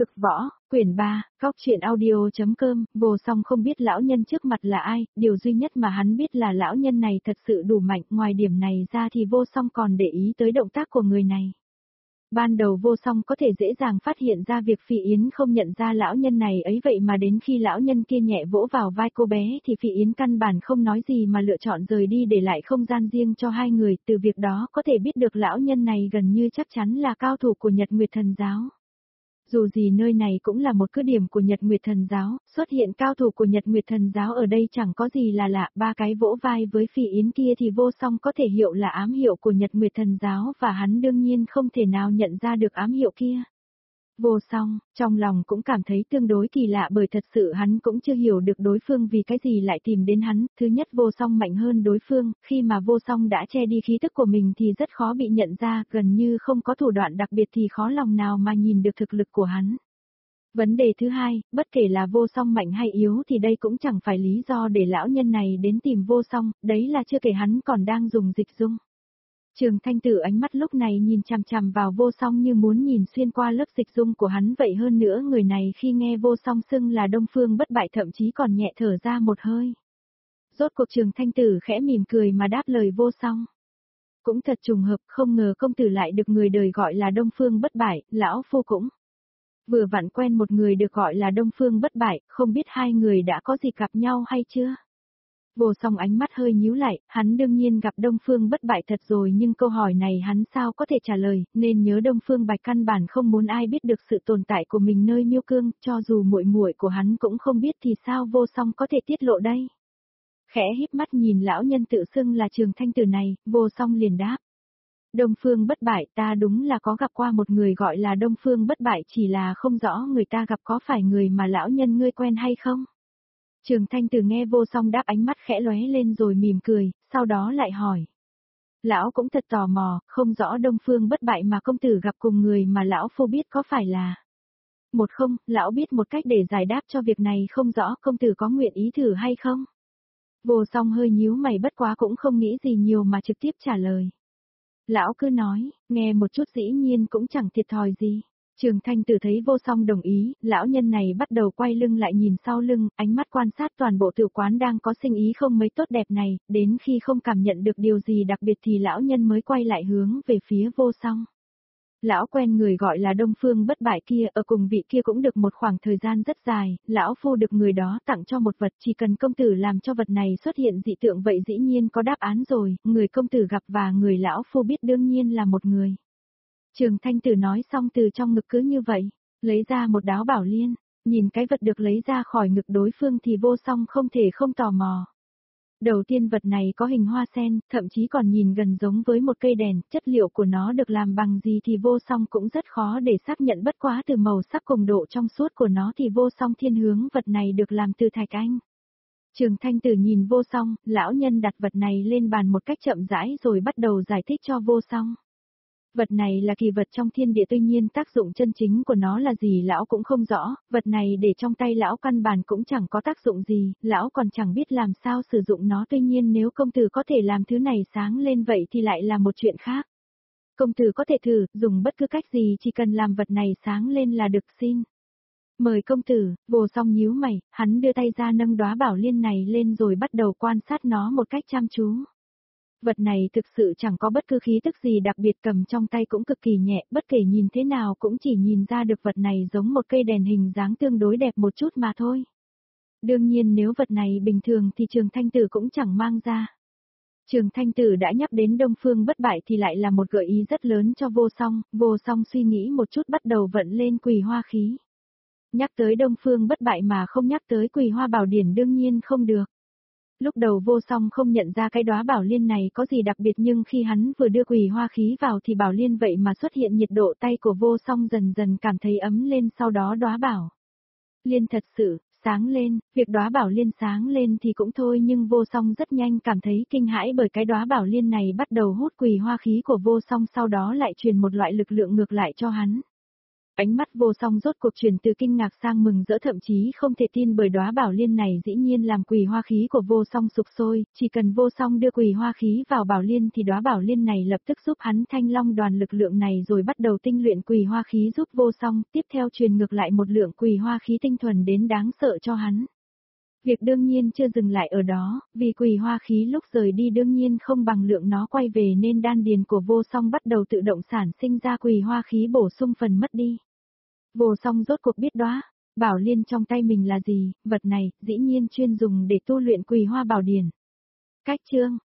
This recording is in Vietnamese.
Cực võ, quyển 3, góc truyện audio.com, Vô Song không biết lão nhân trước mặt là ai, điều duy nhất mà hắn biết là lão nhân này thật sự đủ mạnh, ngoài điểm này ra thì Vô Song còn để ý tới động tác của người này. Ban đầu Vô Song có thể dễ dàng phát hiện ra việc Phỉ Yến không nhận ra lão nhân này ấy, vậy mà đến khi lão nhân kia nhẹ vỗ vào vai cô bé thì Phỉ Yến căn bản không nói gì mà lựa chọn rời đi để lại không gian riêng cho hai người, từ việc đó có thể biết được lão nhân này gần như chắc chắn là cao thủ của Nhật Nguyệt Thần Giáo. Dù gì nơi này cũng là một cứ điểm của Nhật Nguyệt Thần Giáo, xuất hiện cao thủ của Nhật Nguyệt Thần Giáo ở đây chẳng có gì là lạ, ba cái vỗ vai với Phỉ Yến kia thì Vô Song có thể hiểu là ám hiệu của Nhật Nguyệt Thần Giáo và hắn đương nhiên không thể nào nhận ra được ám hiệu kia. Vô Song, trong lòng cũng cảm thấy tương đối kỳ lạ bởi thật sự hắn cũng chưa hiểu được đối phương vì cái gì lại tìm đến hắn. Thứ nhất, Vô Song mạnh hơn đối phương, khi mà Vô Song đã che đi khí tức của mình thì rất khó bị nhận ra, gần như không có thủ đoạn đặc biệt thì khó lòng nào mà nhìn được thực lực của hắn. Vấn đề thứ hai, bất kể là Vô Song mạnh hay yếu thì đây cũng chẳng phải lý do để lão nhân này đến tìm Vô Song, đấy là chưa kể hắn còn đang dùng dịch dung. Trường Thanh Tử ánh mắt lúc này nhìn chằm chằm vào Vô Song như muốn nhìn xuyên qua lớp dịch dung của hắn vậy, hơn nữa người này khi nghe Vô Song xưng là Đông Phương Bất Bại thậm chí còn nhẹ thở ra một hơi. Rốt cuộc Trường Thanh Tử khẽ mỉm cười mà đáp lời Vô Song. Cũng thật trùng hợp, không ngờ công tử lại được người đời gọi là Đông Phương Bất Bại, lão phu cũng vừa vặn quen một người được gọi là Đông Phương Bất Bại, không biết hai người đã có dịp gặp nhau hay chưa? Vô Song ánh mắt hơi nhíu lại, hắn đương nhiên gặp Đông Phương Bất Bại thật rồi, nhưng câu hỏi này hắn sao có thể trả lời, nên nhớ Đông Phương Bạch căn bản không muốn ai biết được sự tồn tại của mình nơi Miêu Cương, cho dù muội muội của hắn cũng không biết thì sao Vô Song có thể tiết lộ đây. Khẽ híp mắt nhìn lão nhân tự xưng là Trường Thanh Tử này, Vô Song liền đáp. Đông Phương Bất Bại, ta đúng là có gặp qua một người gọi là Đông Phương Bất Bại, chỉ là không rõ người ta gặp có phải người mà lão nhân ngươi quen hay không. Trường Thanh Tử nghe Vô Song đáp ánh mắt khẽ lóe lên rồi mỉm cười, sau đó lại hỏi. Lão cũng thật tò mò, không rõ Đông Phương Bất Bại mà công tử gặp cùng người mà lão phu biết có phải là. Một không, lão biết một cách để giải đáp cho việc này, không rõ công tử có nguyện ý thử hay không. Vô Song hơi nhíu mày bất quá cũng không nghĩ gì nhiều mà trực tiếp trả lời. Lão cứ nói, nghe một chút dĩ nhiên cũng chẳng thiệt thòi gì. Trường Thanh Tử thấy Vô Song đồng ý, lão nhân này bắt đầu quay lưng lại nhìn sau lưng, ánh mắt quan sát toàn bộ tử quán đang có sinh ý không mấy tốt đẹp này, đến khi không cảm nhận được điều gì đặc biệt thì lão nhân mới quay lại hướng về phía Vô Song. Lão quen người gọi là Đông Phương Bất Bại kia, ở cùng vị kia cũng được một khoảng thời gian rất dài, lão phu được người đó tặng cho một vật, chỉ cần công tử làm cho vật này xuất hiện dị tượng vậy dĩ nhiên có đáp án rồi, người công tử gặp và người lão phu biết đương nhiên là một người. Trường Thanh Tử nói xong từ trong ngực cứ như vậy, lấy ra một đáo bảo liên, nhìn cái vật được lấy ra khỏi ngực đối phương thì Vô Song không thể không tò mò. Đầu tiên vật này có hình hoa sen, thậm chí còn nhìn gần giống với một cây đèn, chất liệu của nó được làm bằng gì thì Vô Song cũng rất khó để xác nhận, bất quá từ màu sắc cùng độ trong suốt của nó thì Vô Song thiên hướng vật này được làm từ thạch anh. Trường Thanh Tử nhìn Vô Song, lão nhân đặt vật này lên bàn một cách chậm rãi rồi bắt đầu giải thích cho Vô Song. Vật này là kỳ vật trong thiên địa, tuy nhiên tác dụng chân chính của nó là gì lão cũng không rõ, vật này để trong tay lão căn bản cũng chẳng có tác dụng gì, lão còn chẳng biết làm sao sử dụng nó, tuy nhiên nếu công tử có thể làm thứ này sáng lên vậy thì lại là một chuyện khác. Công tử có thể thử, dùng bất cứ cách gì chỉ cần làm vật này sáng lên là được, xin. Mời công tử. Vô Song nhíu mày, hắn đưa tay ra nâng đóa bảo liên này lên rồi bắt đầu quan sát nó một cách chăm chú. Vật này thực sự chẳng có bất cứ khí tức gì đặc biệt, cầm trong tay cũng cực kỳ nhẹ, bất kể nhìn thế nào cũng chỉ nhìn ra được vật này giống một cây đèn hình dáng tương đối đẹp một chút mà thôi. Đương nhiên nếu vật này bình thường thì Trường Thanh Tử cũng chẳng mang ra. Trường Thanh Tử đã nhắc đến Đông Phương Bất Bại thì lại là một gợi ý rất lớn cho Vô Song suy nghĩ một chút bắt đầu vận lên Quỳ Hoa khí. Nhắc tới Đông Phương Bất Bại mà không nhắc tới Quỳ Hoa Bảo Điển đương nhiên không được. Lúc đầu Vô Song không nhận ra cái đóa bảo liên này có gì đặc biệt, nhưng khi hắn vừa đưa Quỳ Hoa khí vào thì bảo liên vậy mà xuất hiện nhiệt độ, tay của Vô Song dần dần cảm thấy ấm lên, sau đó đóa bảo liên thật sự sáng lên. Việc đóa bảo liên sáng lên thì cũng thôi, nhưng Vô Song rất nhanh cảm thấy kinh hãi bởi cái đóa bảo liên này bắt đầu hút Quỳ Hoa khí của Vô Song, sau đó lại truyền một loại lực lượng ngược lại cho hắn. Ánh mắt Vô Song rốt cuộc chuyển từ kinh ngạc sang mừng rỡ, thậm chí không thể tin, bởi đóa bảo liên này dĩ nhiên làm quỳ hoa khí của Vô Song sục sôi, chỉ cần Vô Song đưa quỳ hoa khí vào bảo liên thì đóa bảo liên này lập tức giúp hắn thanh long đoàn lực lượng này rồi bắt đầu tinh luyện quỳ hoa khí giúp Vô Song, tiếp theo truyền ngược lại một lượng quỳ hoa khí tinh thuần đến đáng sợ cho hắn. Việc đương nhiên chưa dừng lại ở đó, vì quỳ hoa khí lúc rời đi đương nhiên không bằng lượng nó quay về nên đan điền của Vô Song bắt đầu tự động sản sinh ra quỳ hoa khí bổ sung phần mất đi. Vô Song rốt cuộc biết đóa bảo liên trong tay mình là gì, vật này dĩ nhiên chuyên dùng để tu luyện quỳ hoa bảo điển. Cách chương